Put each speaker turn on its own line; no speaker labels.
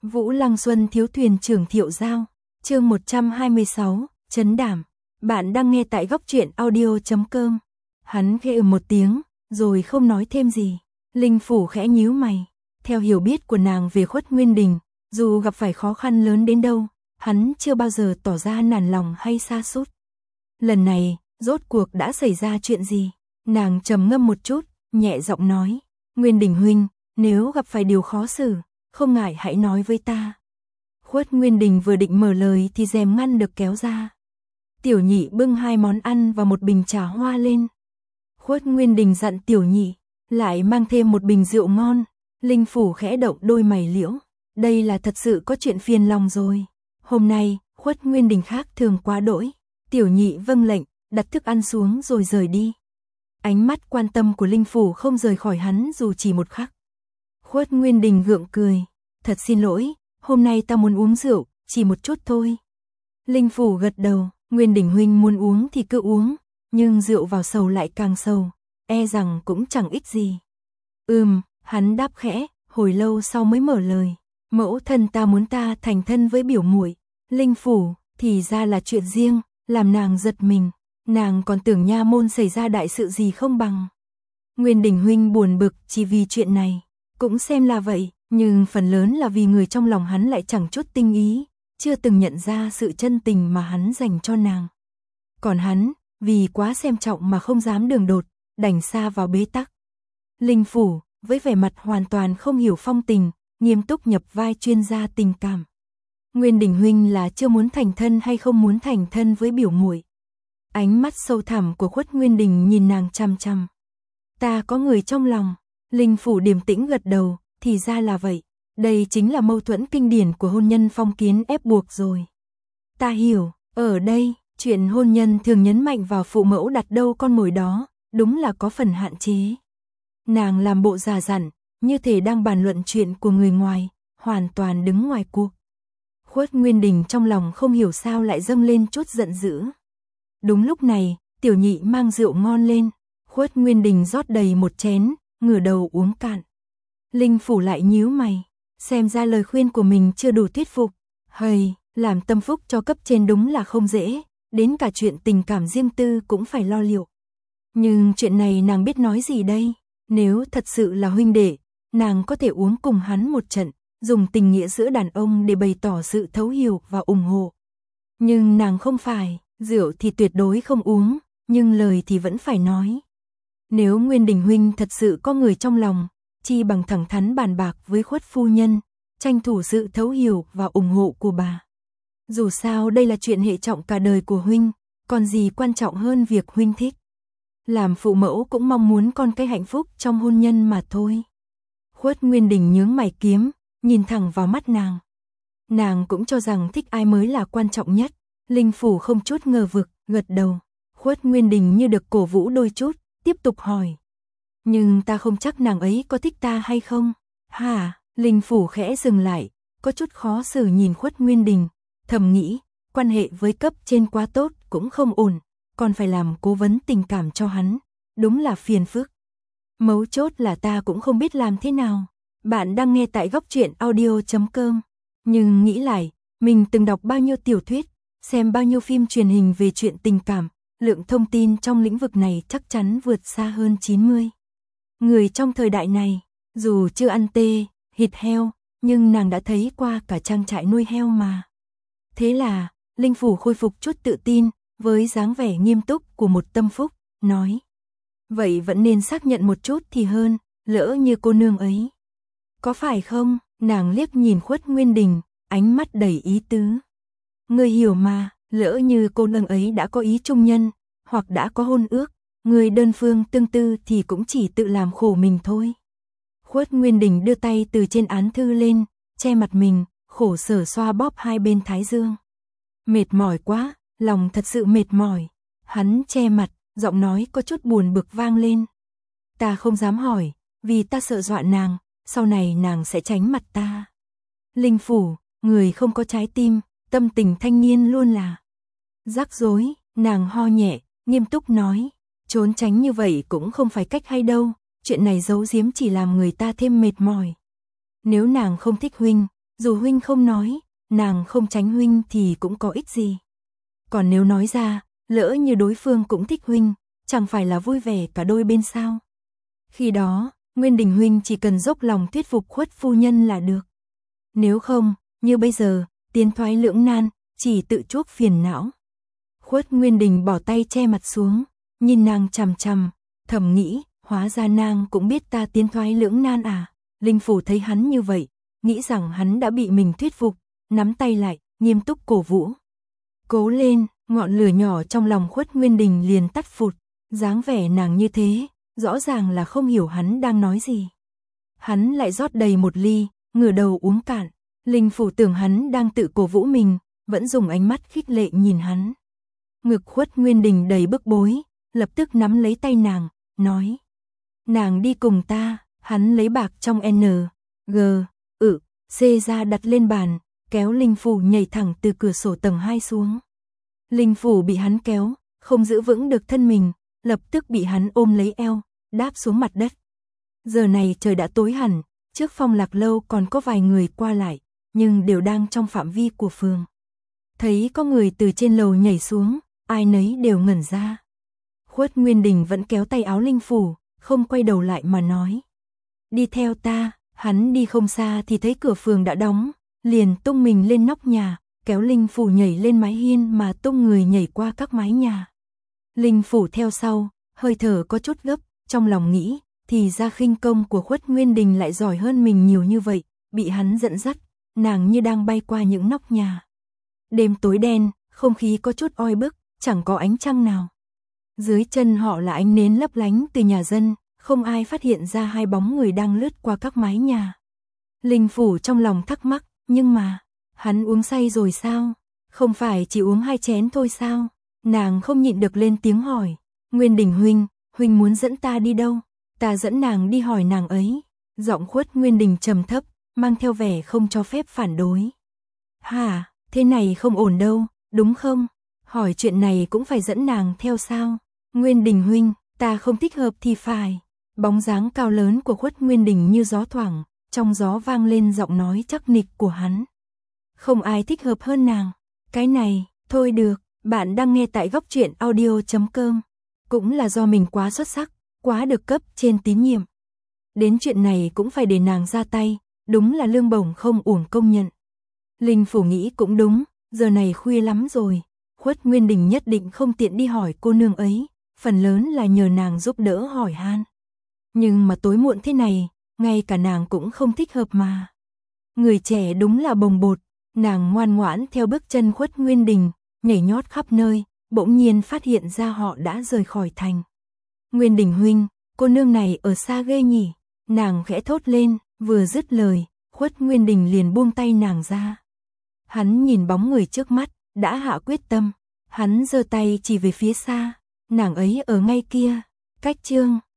Vũ Lăng Xuân thiếu thuyền trưởng Thiệu Giao, chương 126, Trấn Đảm. Bạn đang nghe tại góc truyện audio.com. Hắn khẽ một tiếng, rồi không nói thêm gì. Linh Phủ khẽ nhíu mày. Theo hiểu biết của nàng về Khuất Nguyên Đình, dù gặp phải khó khăn lớn đến đâu, hắn chưa bao giờ tỏ ra nản lòng hay sa sút. Lần này, rốt cuộc đã xảy ra chuyện gì? Nàng trầm ngâm một chút, nhẹ giọng nói. Nguyên Đình huynh, nếu gặp phải điều khó xử, không ngại hãy nói với ta. Khuất Nguyên Đình vừa định mở lời thì rèm ngăn được kéo ra. Tiểu Nhị bưng 2 món ăn và một bình trà hoa lên. Khuất Nguyên Đình dặn Tiểu Nhị, lại mang thêm một bình rượu ngon. Linh Phủ khẽ động đôi mày liễu. Đây là thật sự có chuyện phiền lòng rồi. Hôm nay, Khuất Nguyên Đình khác thường quá đỗi. Tiểu Nhị vâng lệnh, đặt thức ăn xuống rồi rời đi. Ánh mắt quan tâm của Linh Phủ không rời khỏi hắn dù chỉ một khắc. Khuất Nguyên Đình gượng cười. Thật xin lỗi, hôm nay ta muốn uống rượu, chỉ một chút thôi. Linh Phủ gật đầu, Nguyên Đình huynh muốn uống thì cứ uống, nhưng rượu vào sầu lại càng sầu, e rằng cũng chẳng ích gì. Hắn đáp khẽ, hồi lâu sau mới mở lời. Mẫu thân ta muốn ta thành thân với biểu muội. Linh Phủ, thì ra là chuyện riêng, làm nàng giật mình. Nàng còn tưởng nha môn xảy ra đại sự gì không bằng. Nguyên Đình huynh buồn bực chỉ vì chuyện này, cũng xem là vậy, nhưng phần lớn là vì người trong lòng hắn lại chẳng chút tinh ý, chưa từng nhận ra sự chân tình mà hắn dành cho nàng. Còn hắn, vì quá xem trọng mà không dám đường đột, đành xa vào bế tắc. Linh Phủ, với vẻ mặt hoàn toàn không hiểu phong tình, nghiêm túc nhập vai chuyên gia tình cảm. Nguyên Đình huynh là chưa muốn thành thân hay không muốn thành thân với biểu muội? Ánh mắt sâu thẳm của Khuất Nguyên Đình nhìn nàng chăm chăm. Ta có người trong lòng. Linh Phủ điềm tĩnh gật đầu, thì ra là vậy. Đây chính là mâu thuẫn kinh điển của hôn nhân phong kiến ép buộc rồi. Ta hiểu, ở đây, chuyện hôn nhân thường nhấn mạnh vào phụ mẫu đặt đâu con mồi đó, đúng là có phần hạn chế. Nàng làm bộ già dặn, như thể đang bàn luận chuyện của người ngoài, hoàn toàn đứng ngoài cuộc. Khuất Nguyên Đình trong lòng không hiểu sao lại dâng lên chút giận dữ. Đúng lúc này, Tiểu Nhị mang rượu ngon lên. Khuất Nguyên Đình rót đầy một chén, ngửa đầu uống cạn. Linh Phủ lại nhíu mày, xem ra lời khuyên của mình chưa đủ thuyết phục. Hây, làm tâm phúc cho cấp trên đúng là không dễ, đến cả chuyện tình cảm riêng tư cũng phải lo liệu. Nhưng chuyện này nàng biết nói gì đây? Nếu thật sự là huynh đệ, nàng có thể uống cùng hắn một trận, dùng tình nghĩa giữa đàn ông để bày tỏ sự thấu hiểu và ủng hộ. Nhưng nàng không phải, rượu thì tuyệt đối không uống, nhưng lời thì vẫn phải nói. Nếu Nguyên Đình huynh thật sự có người trong lòng, chi bằng thẳng thắn bàn bạc với Khuất phu nhân, tranh thủ sự thấu hiểu và ủng hộ của bà. Dù sao đây là chuyện hệ trọng cả đời của huynh, còn gì quan trọng hơn việc huynh thích. Làm phụ mẫu cũng mong muốn con cái hạnh phúc trong hôn nhân mà thôi. Khuất Nguyên Đình nhướng mày kiếm, nhìn thẳng vào mắt nàng. Nàng cũng cho rằng thích ai mới là quan trọng nhất. Linh Phủ không chút ngờ vực, gật đầu. Khuất Nguyên Đình như được cổ vũ đôi chút, tiếp tục hỏi. Nhưng ta không chắc nàng ấy có thích ta hay không? Hả? Linh Phủ khẽ dừng lại, có chút khó xử nhìn Khuất Nguyên Đình, thầm nghĩ, quan hệ với cấp trên quá tốt cũng không ổn, còn phải làm cố vấn tình cảm cho hắn, đúng là phiền phức. Mấu chốt là ta cũng không biết làm thế nào. Bạn đang nghe tại góc truyện audio.com. Nhưng nghĩ lại, mình từng đọc bao nhiêu tiểu thuyết, xem bao nhiêu phim truyền hình về chuyện tình cảm, lượng thông tin trong lĩnh vực này chắc chắn vượt xa hơn 90. Người trong thời đại này, dù chưa ăn thịt heo, nhưng nàng đã thấy qua cả trang trại nuôi heo mà. Thế là, Linh Phủ khôi phục chút tự tin, với dáng vẻ nghiêm túc của một tâm phúc, nói. Vậy vẫn nên xác nhận một chút thì hơn, lỡ như cô nương ấy. Có phải không? Nàng liếc nhìn Khuất Nguyên Đình, ánh mắt đầy ý tứ. Ngươi hiểu mà, lỡ như cô nương ấy đã có ý trung nhân, hoặc đã có hôn ước, người đơn phương tương tư thì cũng chỉ tự làm khổ mình thôi. Khuất Nguyên Đình đưa tay từ trên án thư lên, che mặt mình, khổ sở xoa bóp 2 bên thái dương. Mệt mỏi quá, lòng thật sự mệt mỏi. Hắn che mặt, giọng nói có chút buồn bực vang lên. Ta không dám hỏi, vì ta sợ dọa nàng, sau này nàng sẽ tránh mặt ta. Linh Phủ, người không có trái tim, tâm tình thanh niên luôn là rắc rối. Nàng ho nhẹ, nghiêm túc nói. Trốn tránh như vậy cũng không phải cách hay đâu, chuyện này giấu giếm chỉ làm người ta thêm mệt mỏi. Nếu nàng không thích huynh, dù huynh không nói, nàng không tránh huynh thì cũng có ích gì. Còn nếu nói ra, lỡ như đối phương cũng thích huynh, chẳng phải là vui vẻ cả đôi bên sao? Khi đó, Nguyên Đình huynh chỉ cần dốc lòng thuyết phục Khuất phu nhân là được. Nếu không, như bây giờ, tiến thoái lưỡng nan, chỉ tự chuốc phiền não. Khuất Nguyên Đình bỏ tay che mặt xuống, nhìn nàng chằm chằm, thầm nghĩ, hóa ra nàng cũng biết ta tiến thoái lưỡng nan à. Linh Phủ thấy hắn như vậy, nghĩ rằng hắn đã bị mình thuyết phục, nắm tay lại, nghiêm túc cổ vũ. Cố lên, ngọn lửa nhỏ trong lòng Khuất Nguyên Đình liền tắt phụt, dáng vẻ nàng như thế, rõ ràng là không hiểu hắn đang nói gì. Hắn lại rót đầy một ly, ngửa đầu uống cạn. Linh Phủ tưởng hắn đang tự cổ vũ mình, vẫn dùng ánh mắt khích lệ nhìn hắn. Ngực Khuất Nguyên Đình đầy bức bối, lập tức nắm lấy tay nàng, nói. Nàng đi cùng ta. Hắn lấy bạc trong N, G, C ra đặt lên bàn, kéo Linh Phủ nhảy thẳng từ cửa sổ tầng 2 xuống. Linh Phủ bị hắn kéo, không giữ vững được thân mình, lập tức bị hắn ôm lấy eo, đáp xuống mặt đất. Giờ này trời đã tối hẳn, trước Phong Lạc Lâu còn có vài người qua lại, nhưng đều đang trong phạm vi của phường. Thấy có người từ trên lầu nhảy xuống, ai nấy đều ngẩn ra. Khuất Nguyên Đình vẫn kéo tay áo Linh Phủ, không quay đầu lại mà nói. Đi theo ta. Hắn đi không xa thì thấy cửa phường đã đóng, liền tung mình lên nóc nhà, kéo Linh Phủ nhảy lên mái hiên mà tung người nhảy qua các mái nhà. Linh Phủ theo sau, hơi thở có chút gấp, trong lòng nghĩ, thì ra khinh công của Khuất Nguyên Đình lại giỏi hơn mình nhiều như vậy, bị hắn dẫn dắt, nàng như đang bay qua những nóc nhà. Đêm tối đen, không khí có chút oi bức, chẳng có ánh trăng nào. Dưới chân họ là ánh nến lấp lánh từ nhà dân. Không ai phát hiện ra hai bóng người đang lướt qua các mái nhà. Linh Phủ trong lòng thắc mắc, nhưng mà, hắn uống say rồi sao? Không phải chỉ uống 2 chén thôi sao? Nàng không nhịn được lên tiếng hỏi. Nguyên Đình huynh muốn dẫn ta đi đâu? Ta dẫn nàng đi hỏi nàng ấy. Giọng Khuất Nguyên Đình trầm thấp, mang theo vẻ không cho phép phản đối. Hả, thế này không ổn đâu, đúng không? Hỏi chuyện này cũng phải dẫn nàng theo sao? Nguyên Đình huynh, ta không thích hợp thì phải. Bóng dáng cao lớn của Khuất Nguyên Đình như gió thoảng, trong gió vang lên giọng nói chắc nịch của hắn. Không ai thích hợp hơn nàng. Cái này, thôi được, bạn đang nghe tại Góc Truyện Audio.com. Cũng là do mình quá xuất sắc, quá được cấp trên tín nhiệm. Đến chuyện này cũng phải để nàng ra tay, đúng là lương bổng không uổng công nhận. Linh Phủ nghĩ cũng đúng, giờ này khuya lắm rồi, Khuất Nguyên Đình nhất định không tiện đi hỏi cô nương ấy, phần lớn là nhờ nàng giúp đỡ hỏi han. Nhưng mà tối muộn thế này, ngay cả nàng cũng không thích hợp mà. Người trẻ đúng là bồng bột, nàng ngoan ngoãn theo bước chân Khuất Nguyên Đình, nhảy nhót khắp nơi, bỗng nhiên phát hiện ra họ đã rời khỏi thành. Nguyên Đình huynh, cô nương này ở xa ghê nhỉ, nàng khẽ thốt lên, vừa dứt lời, Khuất Nguyên Đình liền buông tay nàng ra. Hắn nhìn bóng người trước mắt, đã hạ quyết tâm, hắn giơ tay chỉ về phía xa, nàng ấy ở ngay kia, cách chương